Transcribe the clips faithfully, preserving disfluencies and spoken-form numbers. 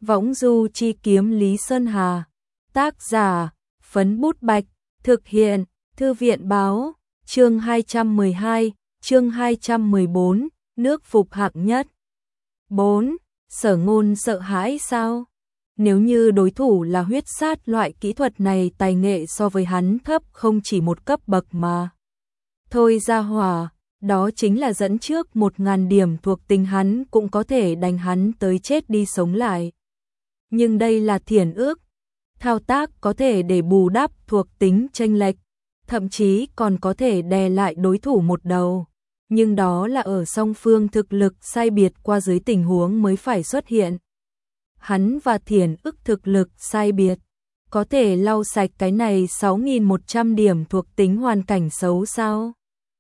Võng du chi kiếm Lý Sơn Hà. Tác giả, Phấn Bút Bạch. Thực hiện, Thư viện Báo. Chương hai trăm mười hai, chương hai trăm mười bốn, nước phục hạng nhất. bốn. Sở Ngôn sợ hãi sao? Nếu như đối thủ là huyết sát, loại kỹ thuật này tài nghệ so với hắn thấp không chỉ một cấp bậc mà. Thôi ra hỏa, đó chính là dẫn trước một ngàn điểm thuộc tính hắn cũng có thể đánh hắn tới chết đi sống lại. Nhưng đây là thiền ước, thao tác có thể để bù đắp thuộc tính chênh lệch, thậm chí còn có thể đè lại đối thủ một đầu. Nhưng đó là ở song phương thực lực sai biệt qua dưới tình huống mới phải xuất hiện. Hắn và thiền ức thực lực sai biệt, có thể lau sạch cái này sáu nghìn một trăm điểm thuộc tính hoàn cảnh xấu sao?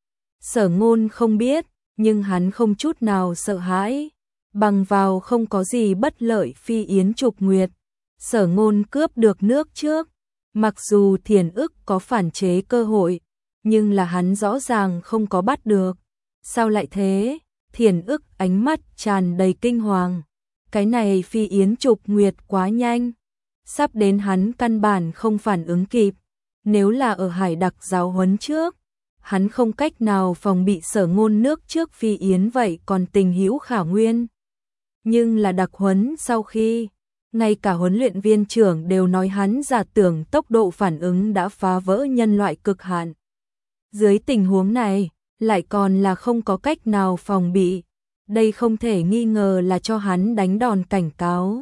Sở Ngôn không biết, nhưng hắn không chút nào sợ hãi. Bằng vào không có gì bất lợi phi yến trục nguyệt, Sở Ngôn cướp được nước trước. Mặc dù thiền ức có phản chế cơ hội, nhưng là hắn rõ ràng không có bắt được. Sao lại thế? Thiền ức ánh mắt tràn đầy kinh hoàng. Cái này phi yến trục nguyệt quá nhanh, sắp đến hắn căn bản không phản ứng kịp. Nếu là ở hải đặc giáo huấn trước, hắn không cách nào phòng bị Sở Ngôn nước trước phi yến vậy còn tình hữu khả nguyên. Nhưng là đặc huấn sau khi, ngay cả huấn luyện viên trưởng đều nói hắn giả tưởng tốc độ phản ứng đã phá vỡ nhân loại cực hạn. Dưới tình huống này, lại còn là không có cách nào phòng bị. Đây không thể nghi ngờ là cho hắn đánh đòn cảnh cáo.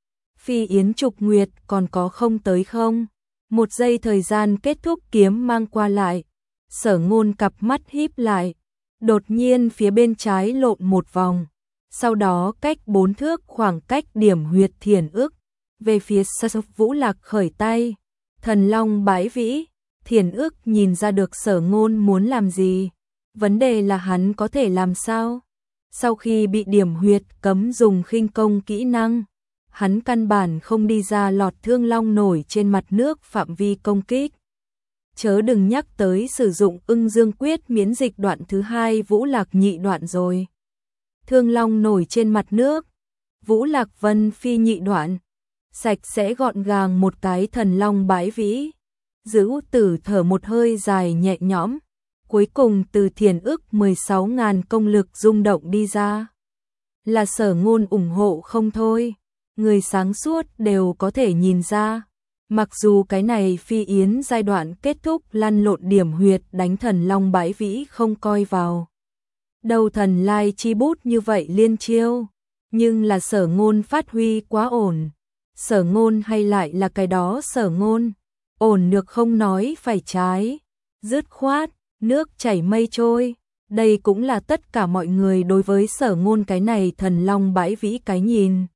Phi yến trục nguyệt còn có không tới không? Một giây thời gian kết thúc kiếm mang qua lại. Sở Ngôn cặp mắt híp lại. Đột nhiên phía bên trái lộn một vòng. Sau đó cách bốn thước khoảng cách điểm huyệt thiền ức. Về phía sau Vũ Lạc khởi tay. Thần long bái vĩ. Thiền ức nhìn ra được Sở Ngôn muốn làm gì. Vấn đề là hắn có thể làm sao? Sau khi bị điểm huyệt cấm dùng khinh công kỹ năng, hắn căn bản không đi ra lọt thương long nổi trên mặt nước phạm vi công kích. Chớ đừng nhắc tới sử dụng ưng dương quyết miễn dịch đoạn thứ hai Vũ Lạc nhị đoạn rồi. Thương long nổi trên mặt nước, Vũ Lạc vân phi nhị đoạn, sạch sẽ gọn gàng một cái thần long bái vĩ. Giữ tử thở một hơi dài nhẹ nhõm. Cuối cùng từ thiền ức mười sáu nghìn công lực rung động đi ra. Là Sở Ngôn ủng hộ không thôi. Người sáng suốt đều có thể nhìn ra. Mặc dù cái này phi yến giai đoạn kết thúc lăn lộn điểm huyệt đánh thần long bái vĩ không coi vào. Đầu thần lai chi bút như vậy liên chiêu. Nhưng là Sở Ngôn phát huy quá ổn. Sở Ngôn hay lại là cái đó Sở Ngôn. Ổn được không nói phải trái. Dứt khoát. Nước chảy mây trôi, đây cũng là tất cả mọi người đối với Sở Ngôn cái này thần long bái vĩ cái nhìn.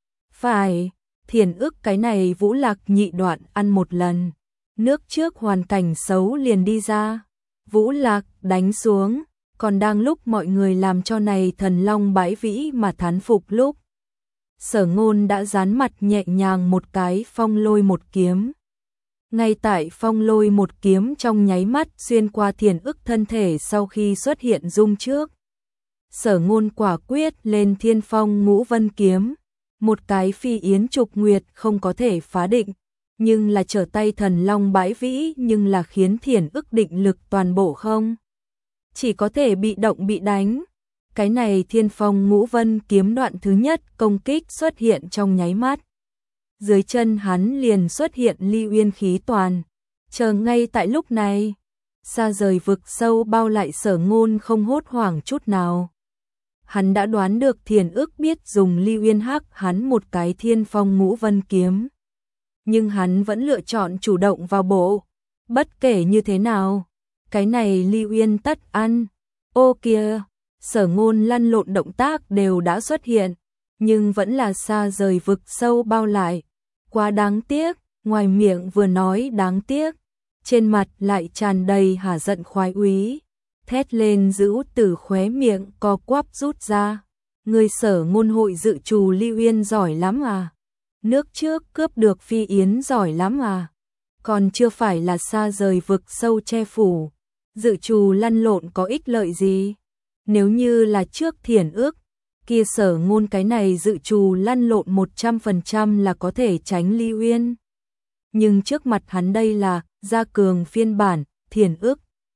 Phải, thiền ức cái này Vũ Lạc nhị đoạn ăn một lần, nước trước hoàn cảnh xấu liền đi ra. Vũ Lạc đánh xuống, còn đang lúc mọi người làm cho này thần long bái vĩ mà thán phục lúc. Sở Ngôn đã dán mặt nhẹ nhàng một cái phong lôi một kiếm. Ngay tại phong lôi một kiếm trong nháy mắt xuyên qua thiền ức thân thể sau khi xuất hiện dung trước. Sở Ngôn quả quyết lên thiên phong ngũ vân kiếm. Một cái phi yến trục nguyệt không có thể phá định, nhưng là trở tay thần long bái vĩ nhưng là khiến thiền ức định lực toàn bộ không. Chỉ có thể bị động bị đánh. Cái này thiên phong ngũ vân kiếm đoạn thứ nhất công kích xuất hiện trong nháy mắt. Dưới chân hắn liền xuất hiện ly uyên khí toàn. Chờ ngay tại lúc này, xa rời vực sâu bao lại Sở Ngôn không hốt hoảng chút nào. Hắn đã đoán được thiền ức biết dùng ly uyên hắc hắn một cái thiên phong ngũ vân kiếm. Nhưng hắn vẫn lựa chọn chủ động vào bộ. Bất kể như thế nào, cái này ly uyên tất ăn. Ô kìa, Sở Ngôn lăn lộn động tác đều đã xuất hiện, nhưng vẫn là xa rời vực sâu bao lại. Quá đáng tiếc, ngoài miệng vừa nói đáng tiếc, trên mặt lại tràn đầy hả giận khoái úy. Thét lên giữ từ khóe miệng co quắp rút ra. Người Sở Ngôn hội dự trù ly uyên giỏi lắm à? Nước trước cướp được phi yến giỏi lắm à? Còn chưa phải là xa rời vực sâu che phủ. Dự trù lăn lộn có ích lợi gì? Nếu như là trước thiền ước, kia Sở Ngôn cái này dự trù lăn lộn một trăm phần trăm là có thể tránh Ly Uyên. Nhưng trước mặt hắn đây là gia cường phiên bản, Thiền Ức.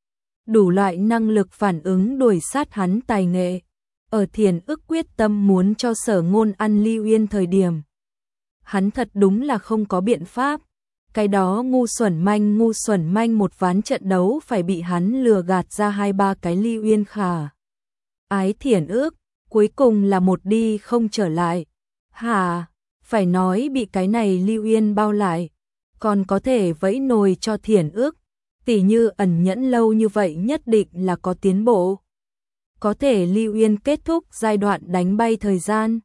Đủ loại năng lực phản ứng đuổi sát hắn tài nghệ. Ở Thiền Ức quyết tâm muốn cho Sở Ngôn ăn Ly Uyên thời điểm. Hắn thật đúng là không có biện pháp. Cái đó ngu xuẩn manh ngu xuẩn manh một ván trận đấu phải bị hắn lừa gạt ra hai ba cái Ly Uyên khả. Ái Thiền Ức, cuối cùng là một đi không trở lại. Hả, phải nói bị cái này Ly Uyên bao lại. Còn có thể vẫy nồi cho Thiền Ức. Tỉ như ẩn nhẫn lâu như vậy nhất định là có tiến bộ. Có thể Ly Uyên kết thúc giai đoạn đánh bay thời gian.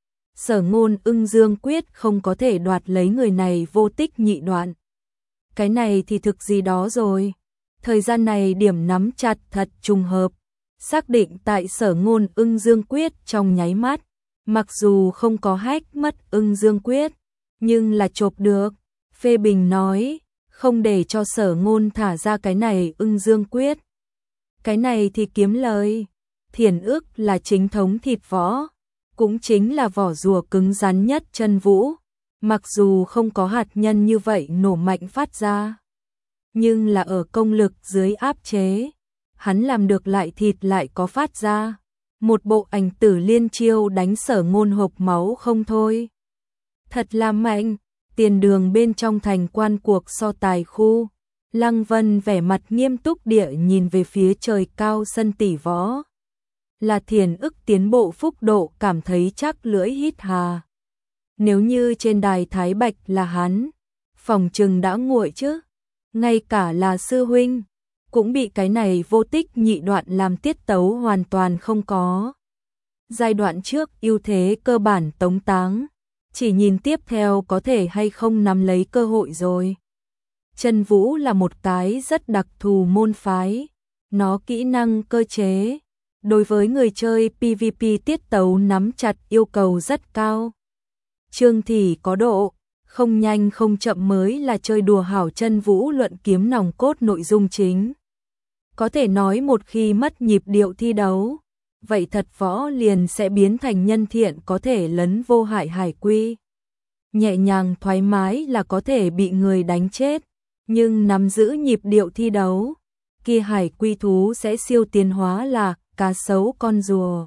Sở Ngôn ưng dương quyết không có thể đoạt lấy người này vô tích nhị đoạn. Cái này thì thực gì đó rồi. Thời gian này điểm nắm chặt thật trùng hợp. Xác định tại Sở Ngôn ưng dương quyết trong nháy mắt. Mặc dù không có hách mất ưng dương quyết, nhưng là chộp được. Phê bình nói, không để cho Sở Ngôn thả ra cái này ưng dương quyết. Cái này thì kiếm lời. Thiền Ức là chính thống thịt võ, cũng chính là vỏ rùa cứng rắn nhất chân vũ. Mặc dù không có hạt nhân như vậy nổ mạnh phát ra, nhưng là ở công lực dưới áp chế, hắn làm được lại thịt lại có phát ra. Một bộ ảnh tử liên chiêu đánh Sở Ngôn hộc máu không thôi. Thật là mạnh. Tiền đường bên trong thành quan cuộc so tài khu, Lăng Vân vẻ mặt nghiêm túc địa nhìn về phía trời cao sân tỷ võ. Là Thiền Ức tiến bộ phúc độ cảm thấy chắc lưỡi hít hà. Nếu như trên đài Thái Bạch là hắn, phòng trừng đã nguội chứ. Ngay cả là sư huynh, cũng bị cái này vô tích nhị đoạn làm tiết tấu hoàn toàn không có. Giai đoạn trước ưu thế cơ bản tống táng. Chỉ nhìn tiếp theo có thể hay không nắm lấy cơ hội rồi. Chân Vũ là một cái rất đặc thù môn phái. Nó kỹ năng cơ chế. Đối với người chơi pê vê pê tiết tấu nắm chặt yêu cầu rất cao. Chương thì có độ, không nhanh không chậm mới là chơi đùa hảo Chân Vũ luận kiếm nòng cốt nội dung chính. Có thể nói một khi mất nhịp điệu thi đấu, vậy thật võ liền sẽ biến thành nhân thiện có thể lấn vô hại hải quy. Nhẹ nhàng thoải mái là có thể bị người đánh chết, nhưng nắm giữ nhịp điệu thi đấu, kia hải quy thú sẽ siêu tiến hóa là cá sấu con rùa.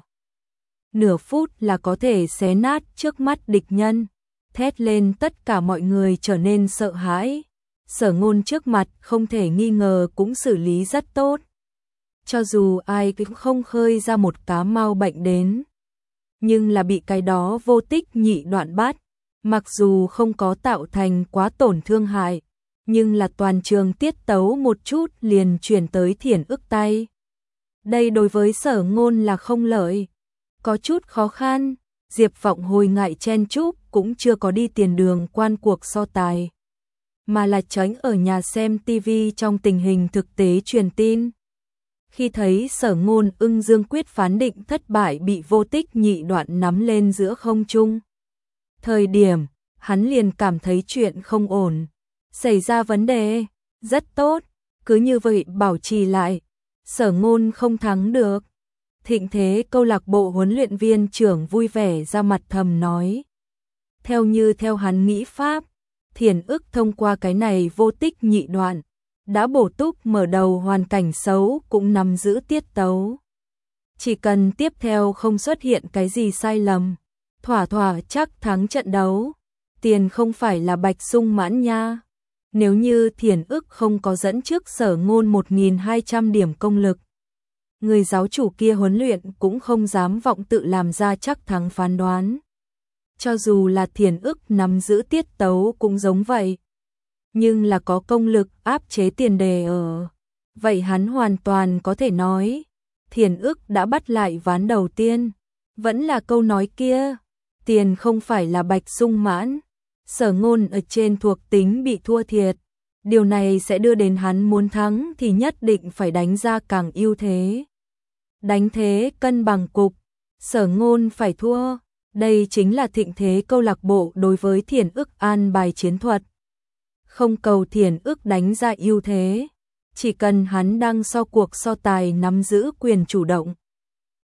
Nửa phút là có thể xé nát trước mắt địch nhân, thét lên tất cả mọi người trở nên sợ hãi. Sở Ngôn trước mặt không thể nghi ngờ cũng xử lý rất tốt. Cho dù ai cũng không khơi ra một cá mau bệnh đến, nhưng là bị cái đó vô tích nhị đoạn bắt, mặc dù không có tạo thành quá tổn thương hại, nhưng là toàn trường tiết tấu một chút liền chuyển tới Thiền Ức tay. Đây đối với Sở Ngôn là không lợi, có chút khó khăn. Diệp Vọng hồi ngại chen chúc cũng chưa có đi tiền đường quan cuộc so tài, mà là tránh ở nhà xem tivi trong tình hình thực tế truyền tin. Khi thấy Sở Ngôn ưng dương quyết phán định thất bại bị vô tích nhị đoạn nắm lên giữa không trung. Thời điểm, hắn liền cảm thấy chuyện không ổn. Xảy ra vấn đề, rất tốt, cứ như vậy bảo trì lại. Sở Ngôn không thắng được. Thịnh Thế câu lạc bộ huấn luyện viên trưởng vui vẻ ra mặt thầm nói. Theo như theo hắn nghĩ pháp, Thiền Ức thông qua cái này vô tích nhị đoạn, đã bổ túc mở đầu hoàn cảnh xấu cũng nắm giữ tiết tấu. Chỉ cần tiếp theo không xuất hiện cái gì sai lầm, thỏa thỏa chắc thắng trận đấu. Tiền không phải là bạch sung mãn nha. Nếu như Thiền Ức không có dẫn trước Sở Ngôn một nghìn hai trăm điểm công lực, người giáo chủ kia huấn luyện cũng không dám vọng tự làm ra chắc thắng phán đoán. Cho dù là Thiền Ức nắm giữ tiết tấu cũng giống vậy, nhưng là có công lực áp chế tiền đề ở. Vậy hắn hoàn toàn có thể nói, Thiền Ức đã bắt lại ván đầu tiên. Vẫn là câu nói kia, tiền không phải là bạch sung mãn. Sở Ngôn ở trên thuộc tính bị thua thiệt. Điều này sẽ đưa đến hắn muốn thắng thì nhất định phải đánh ra càng ưu thế. Đánh thế cân bằng cục, Sở Ngôn phải thua. Đây chính là Thịnh Thế câu lạc bộ đối với Thiền Ức an bài chiến thuật. Không cầu Thiền Ức đánh ra ưu thế, chỉ cần hắn đang so cuộc so tài nắm giữ quyền chủ động.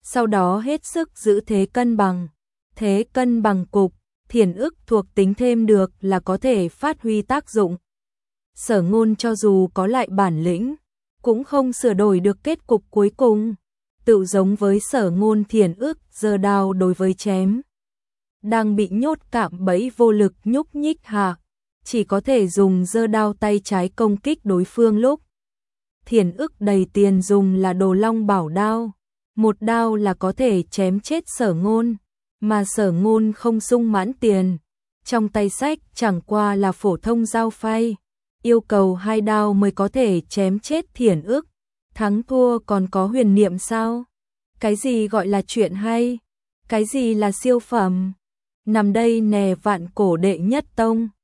sau đó hết sức giữ thế cân bằng. Thế cân bằng cục, thiền ức thuộc tính thêm được là có thể phát huy tác dụng. Sở Ngôn cho dù có lại bản lĩnh, cũng không sửa đổi được kết cục cuối cùng. Tự giống với Sở Ngôn, thiền ức giơ đao đối với chém đang bị nhốt cạm bẫy vô lực nhúc nhích hạ, chỉ có thể dùng giơ đao tay trái công kích đối phương lúc thiền ức đầy tiền dùng là Đồ Long Bảo đao, một đao là có thể chém chết Sở Ngôn, mà Sở Ngôn không sung mãn tiền, trong tay sách chẳng qua là phổ thông dao phay, yêu cầu hai đao mới có thể chém chết thiền ức, thắng thua còn có huyền niệm sao? Cái gì gọi là chuyện hay? Cái gì là siêu phẩm? Nằm đây nè, vạn cổ đệ nhất tông.